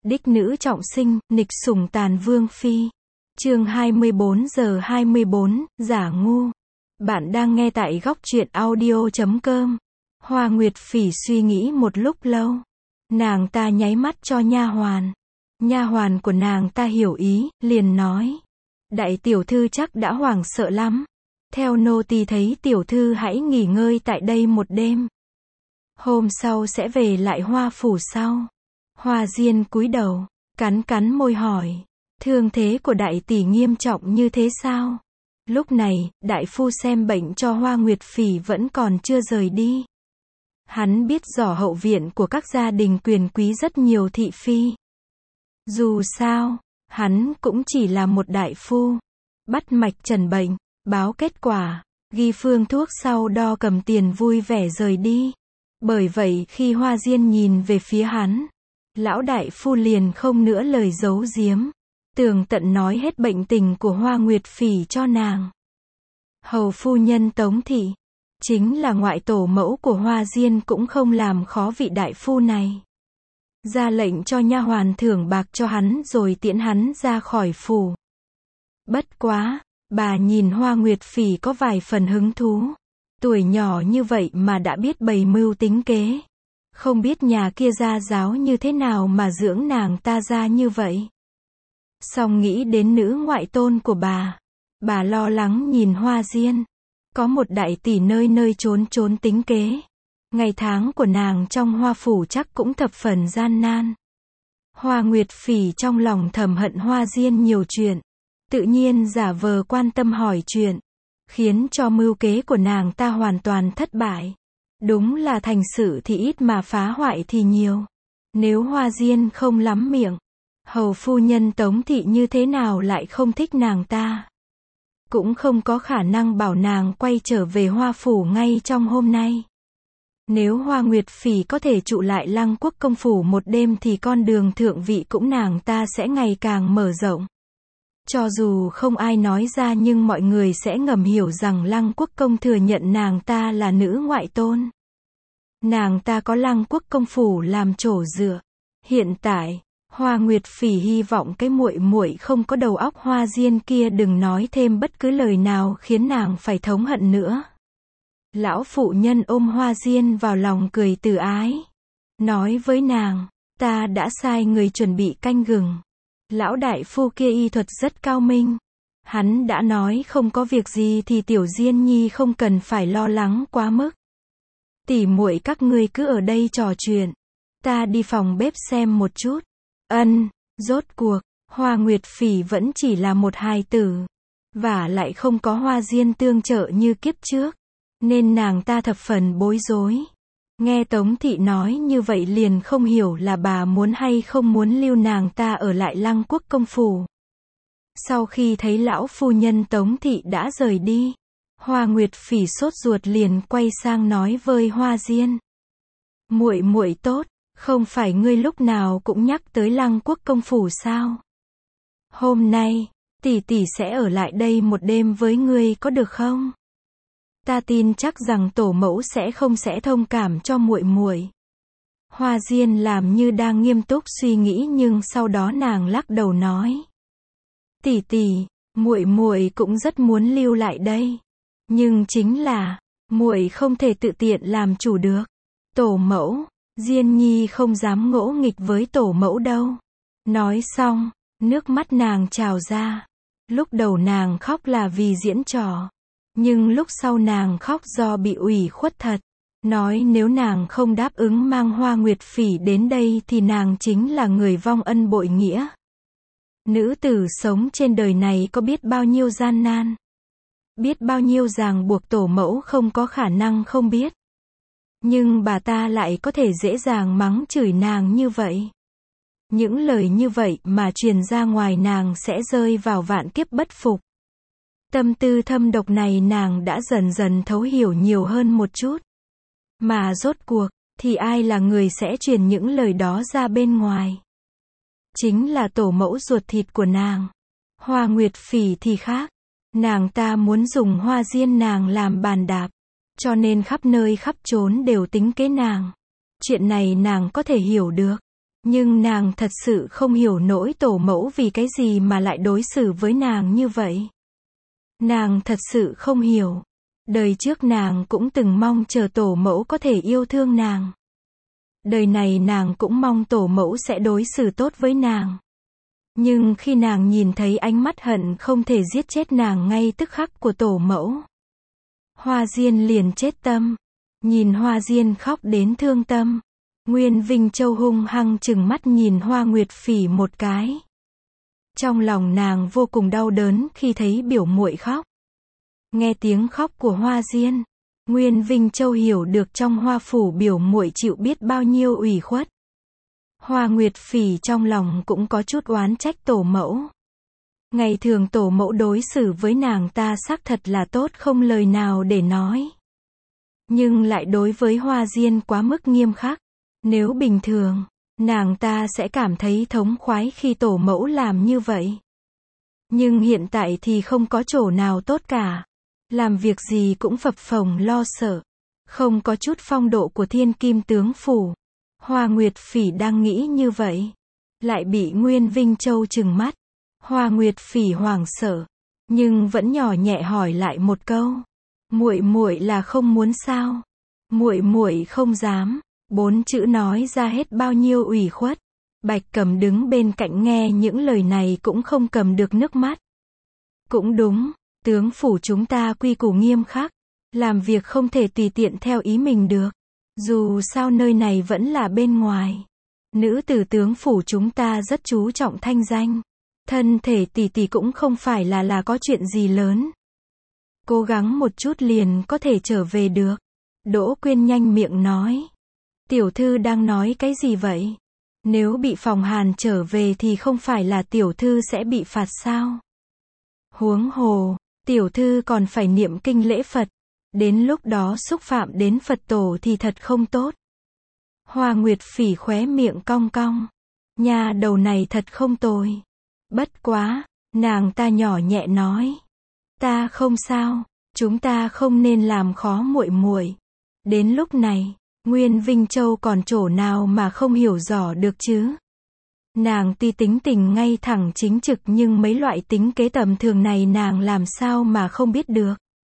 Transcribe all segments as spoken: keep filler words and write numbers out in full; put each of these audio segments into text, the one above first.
Đích nữ trọng sinh, nghịch sủng tàn vương phi. Chương hai mươi bốn giờ hai mươi bốn, giả ngu. Bạn đang nghe tại góc truyện audio chấm com. Hoa Nguyệt Phỉ suy nghĩ một lúc lâu. Nàng ta nháy mắt cho nha hoàn. Nha hoàn của nàng ta hiểu ý, liền nói: đại tiểu thư chắc đã hoảng sợ lắm. Theo nô tỳ thấy tiểu thư hãy nghỉ ngơi tại đây một đêm. Hôm sau sẽ về lại Hoa phủ sau. Hoa Diên cúi đầu, cắn cắn môi hỏi: thương thế của đại tỷ nghiêm trọng như thế sao? Lúc này, đại phu xem bệnh cho Hoa Nguyệt Phỉ vẫn còn chưa rời đi. Hắn biết rõ hậu viện của các gia đình quyền quý rất nhiều thị phi. Dù sao, hắn cũng chỉ là một đại phu. Bắt mạch trần bệnh, báo kết quả, ghi phương thuốc sau đo cầm tiền vui vẻ rời đi. Bởi vậy khi Hoa Diên nhìn về phía hắn, lão đại phu liền không nữa lời giấu giếm, tường tận nói hết bệnh tình của Hoa Nguyệt Phỉ cho nàng. Hầu phu nhân Tống Thị, chính là ngoại tổ mẫu của Hoa Diên, cũng không làm khó vị đại phu này. Ra lệnh cho nha hoàn thưởng bạc cho hắn rồi tiễn hắn ra khỏi phủ. Bất quá, bà nhìn Hoa Nguyệt Phỉ có vài phần hứng thú. Tuổi nhỏ như vậy mà đã biết bày mưu tính kế. Không biết nhà kia gia giáo như thế nào mà dưỡng nàng ta ra như vậy. Song nghĩ đến nữ ngoại tôn của bà, bà lo lắng nhìn Hoa Diên. Có một đại tỷ nơi nơi trốn trốn tính kế. Ngày tháng của nàng trong Hoa phủ chắc cũng thập phần gian nan. Hoa Nguyệt Phỉ trong lòng thầm hận Hoa Diên nhiều chuyện. Tự nhiên giả vờ quan tâm hỏi chuyện, khiến cho mưu kế của nàng ta hoàn toàn thất bại. Đúng là thành sự thì ít mà phá hoại thì nhiều. Nếu Hoa Diên không lắm miệng, hầu phu nhân Tống Thị như thế nào lại không thích nàng ta. Cũng không có khả năng bảo nàng quay trở về Hoa phủ ngay trong hôm nay. Nếu Hoa Nguyệt Phỉ có thể trụ lại Lăng Quốc công phủ một đêm thì con đường thượng vị cũng nàng ta sẽ ngày càng mở rộng. Cho dù không ai nói ra nhưng mọi người sẽ ngầm hiểu rằng Lăng Quốc công thừa nhận nàng ta là nữ ngoại tôn. Nàng ta có Lăng Quốc công phủ làm chỗ dựa. Hiện tại, Hoa Nguyệt Phỉ hy vọng cái muội muội không có đầu óc Hoa Diên kia đừng nói thêm bất cứ lời nào khiến nàng phải thống hận nữa. Lão phụ nhân ôm Hoa Diên vào lòng cười từ ái, nói với nàng: ta đã sai người chuẩn bị canh gừng. Lão đại phu kia y thuật rất cao minh. Hắn đã nói không có việc gì thì tiểu Diên nhi không cần phải lo lắng quá mức. Tỷ muội các ngươi cứ ở đây trò chuyện. Ta đi phòng bếp xem một chút. Ân, rốt cuộc, Hoa Nguyệt Phỉ vẫn chỉ là một hài tử. Và lại không có Hoa Diên tương trợ như kiếp trước. Nên nàng ta thập phần bối rối. Nghe Tống Thị nói như vậy liền không hiểu là bà muốn hay không muốn lưu nàng ta ở lại Lăng Quốc công phủ. Sau khi thấy lão phu nhân Tống Thị đã rời đi, Hoa Nguyệt Phỉ sốt ruột liền quay sang nói với Hoa Diên: muội muội tốt, không phải ngươi lúc nào cũng nhắc tới Lăng Quốc công phủ sao? Hôm nay, tỷ tỷ sẽ ở lại đây một đêm với ngươi có được không? Ta tin chắc rằng tổ mẫu sẽ không sẽ thông cảm cho muội muội. Hoa Diên làm như đang nghiêm túc suy nghĩ nhưng sau đó nàng lắc đầu nói: tỷ tỷ, muội muội cũng rất muốn lưu lại đây, nhưng chính là muội không thể tự tiện làm chủ được. Tổ mẫu, Diên nhi không dám ngỗ nghịch với tổ mẫu đâu. Nói xong, nước mắt nàng trào ra. Lúc đầu nàng khóc là vì diễn trò. Nhưng lúc sau nàng khóc do bị ủy khuất thật. Nói nếu nàng không đáp ứng mang Hoa Nguyệt Phỉ đến đây thì nàng chính là người vong ân bội nghĩa. Nữ tử sống trên đời này có biết bao nhiêu gian nan. Biết bao nhiêu ràng buộc tổ mẫu không có khả năng không biết. Nhưng bà ta lại có thể dễ dàng mắng chửi nàng như vậy. Những lời như vậy mà truyền ra ngoài nàng sẽ rơi vào vạn kiếp bất phục. Tâm tư thâm độc này nàng đã dần dần thấu hiểu nhiều hơn một chút. Mà rốt cuộc, thì ai là người sẽ truyền những lời đó ra bên ngoài? Chính là tổ mẫu ruột thịt của nàng. Hoa Nguyệt Phỉ thì khác. Nàng ta muốn dùng Hoa Diên nàng làm bàn đạp. Cho nên khắp nơi khắp chốn đều tính kế nàng. Chuyện này nàng có thể hiểu được. Nhưng nàng thật sự không hiểu nổi tổ mẫu vì cái gì mà lại đối xử với nàng như vậy. Nàng thật sự không hiểu. Đời trước nàng cũng từng mong chờ tổ mẫu có thể yêu thương nàng. Đời này nàng cũng mong tổ mẫu sẽ đối xử tốt với nàng. Nhưng khi nàng nhìn thấy ánh mắt hận không thể giết chết nàng ngay tức khắc của tổ mẫu, Hoa Diên liền chết tâm. Nhìn Hoa Diên khóc đến thương tâm, Nguyên Vinh Châu hung hăng trừng mắt nhìn Hoa Nguyệt Phỉ một cái. Trong lòng nàng vô cùng đau đớn khi thấy biểu muội khóc. Nghe tiếng khóc của Hoa Diên, Nguyên Vinh Châu hiểu được trong Hoa phủ biểu muội chịu biết bao nhiêu ủy khuất. Hoa Nguyệt Phỉ trong lòng cũng có chút oán trách tổ mẫu. Ngày thường tổ mẫu đối xử với nàng ta xác thật là tốt không lời nào để nói. Nhưng lại đối với Hoa Diên quá mức nghiêm khắc. Nếu bình thường, nàng ta sẽ cảm thấy thống khoái khi tổ mẫu làm như vậy. Nhưng hiện tại thì không có chỗ nào tốt cả. Làm việc gì cũng phập phồng lo sợ. Không có chút phong độ của thiên kim tướng phủ. Hoa Nguyệt Phỉ đang nghĩ như vậy. Lại bị Nguyên Vinh Châu trừng mắt. Hoa Nguyệt Phỉ hoảng sợ. Nhưng vẫn nhỏ nhẹ hỏi lại một câu. Muội muội là không muốn sao? Muội muội không dám. Bốn chữ nói ra hết bao nhiêu ủy khuất. Bạch Cầm đứng bên cạnh nghe những lời này cũng không cầm được nước mắt. Cũng đúng, tướng phủ chúng ta quy củ nghiêm khắc. Làm việc không thể tùy tiện theo ý mình được. Dù sao nơi này vẫn là bên ngoài. Nữ tử tướng phủ chúng ta rất chú trọng thanh danh. Thân thể tỷ tỷ cũng không phải là là có chuyện gì lớn. Cố gắng một chút liền có thể trở về được. Đỗ Quyên nhanh miệng nói. Tiểu thư đang nói cái gì vậy? Nếu bị phòng hàn trở về thì không phải là tiểu thư sẽ bị phạt sao? Huống hồ, tiểu thư còn phải niệm kinh lễ Phật. Đến lúc đó xúc phạm đến Phật tổ thì thật không tốt. Hoa Nguyệt Phỉ khóe miệng cong cong. Nhà đầu này thật không tồi. Bất quá, nàng ta nhỏ nhẹ nói. Ta không sao, chúng ta không nên làm khó muội muội. Đến lúc này, Nguyên Vinh Châu còn chỗ nào mà không hiểu rõ được chứ? Nàng tuy tính tình ngay thẳng chính trực nhưng mấy loại tính kế tầm thường này nàng làm sao mà không biết được.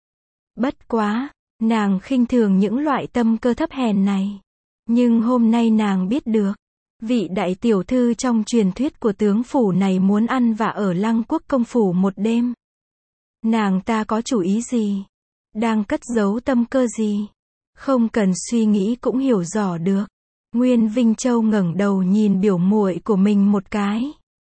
Bất quá, nàng khinh thường những loại tâm cơ thấp hèn này. Nhưng hôm nay nàng biết được, vị đại tiểu thư trong truyền thuyết của tướng phủ này muốn ăn và ở Lăng Quốc công phủ một đêm. Nàng ta có chủ ý gì? Đang cất giấu tâm cơ gì? Không cần suy nghĩ cũng hiểu rõ được. Nguyên Vinh Châu ngẩng đầu nhìn biểu muội của mình một cái.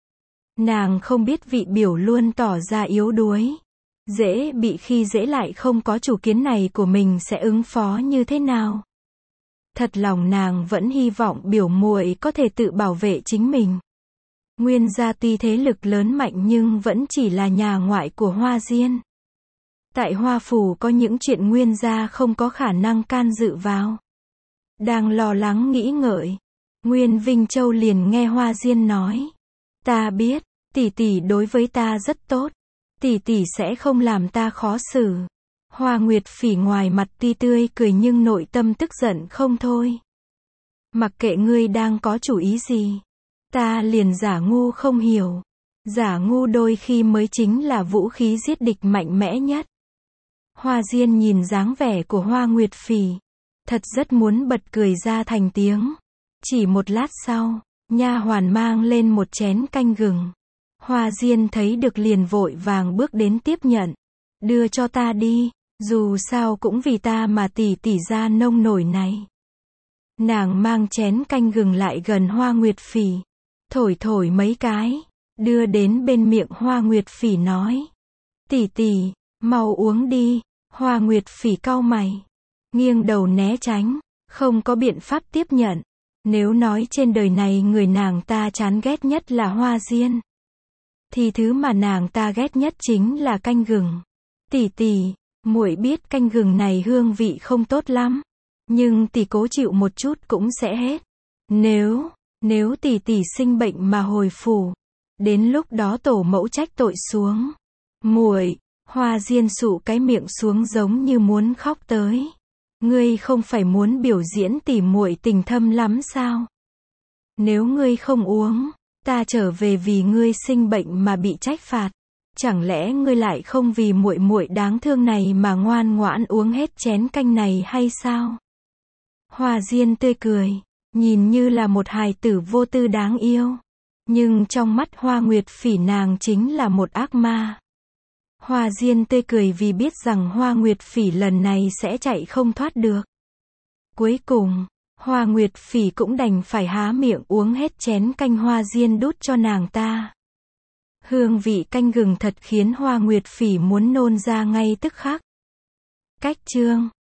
Nàng không biết vị biểu luôn tỏ ra yếu đuối, dễ bị khi dễ lại không có chủ kiến này của mình sẽ ứng phó như thế nào. Thật lòng nàng vẫn hy vọng biểu muội có thể tự bảo vệ chính mình. Nguyên gia tuy thế lực lớn mạnh nhưng vẫn chỉ là nhà ngoại của Hoa Diên. Tại Hoa phủ có những chuyện Nguyên gia không có khả năng can dự vào. Đang lo lắng nghĩ ngợi, Nguyên Vinh Châu liền nghe Hoa Diên nói. Ta biết, tỷ tỷ đối với ta rất tốt. Tỷ tỷ sẽ không làm ta khó xử. Hoa Nguyệt Phỉ ngoài mặt tuy tươi cười nhưng nội tâm tức giận không thôi. Mặc kệ ngươi đang có chủ ý gì, ta liền giả ngu không hiểu. Giả ngu đôi khi mới chính là vũ khí giết địch mạnh mẽ nhất. Hoa Diên nhìn dáng vẻ của Hoa Nguyệt Phỉ, thật rất muốn bật cười ra thành tiếng. Chỉ một lát sau, nha hoàn mang lên một chén canh gừng. Hoa Diên thấy được liền vội vàng bước đến tiếp nhận. Đưa cho ta đi, dù sao cũng vì ta mà tỷ tỷ ra nông nổi này. Nàng mang chén canh gừng lại gần Hoa Nguyệt Phỉ, thổi thổi mấy cái, đưa đến bên miệng Hoa Nguyệt Phỉ nói. Tỷ tỷ, mau uống đi. Hoa Nguyệt Phỉ cau mày, nghiêng đầu né tránh, không có biện pháp tiếp nhận. Nếu nói trên đời này người nàng ta chán ghét nhất là Hoa Diên, thì thứ mà nàng ta ghét nhất chính là canh gừng. Tỷ tỷ, muội biết canh gừng này hương vị không tốt lắm, nhưng tỷ cố chịu một chút cũng sẽ hết. Nếu, nếu tỷ tỷ sinh bệnh mà hồi phủ, đến lúc đó tổ mẫu trách tội xuống. Muội, Hoa Diên sụ cái miệng xuống giống như muốn khóc tới. Ngươi không phải muốn biểu diễn tỉ muội tình thâm lắm sao? Nếu ngươi không uống, ta trở về vì ngươi sinh bệnh mà bị trách phạt. Chẳng lẽ ngươi lại không vì muội muội đáng thương này mà ngoan ngoãn uống hết chén canh này hay sao? Hoa Diên tươi cười, nhìn như là một hài tử vô tư đáng yêu. Nhưng trong mắt Hoa Nguyệt Phỉ nàng chính là một ác ma. Hoa Diên tươi cười vì biết rằng Hoa Nguyệt Phỉ lần này sẽ chạy không thoát được. Cuối cùng, Hoa Nguyệt Phỉ cũng đành phải há miệng uống hết chén canh Hoa Diên đút cho nàng ta. Hương vị canh gừng thật khiến Hoa Nguyệt Phỉ muốn nôn ra ngay tức khắc. Cách chương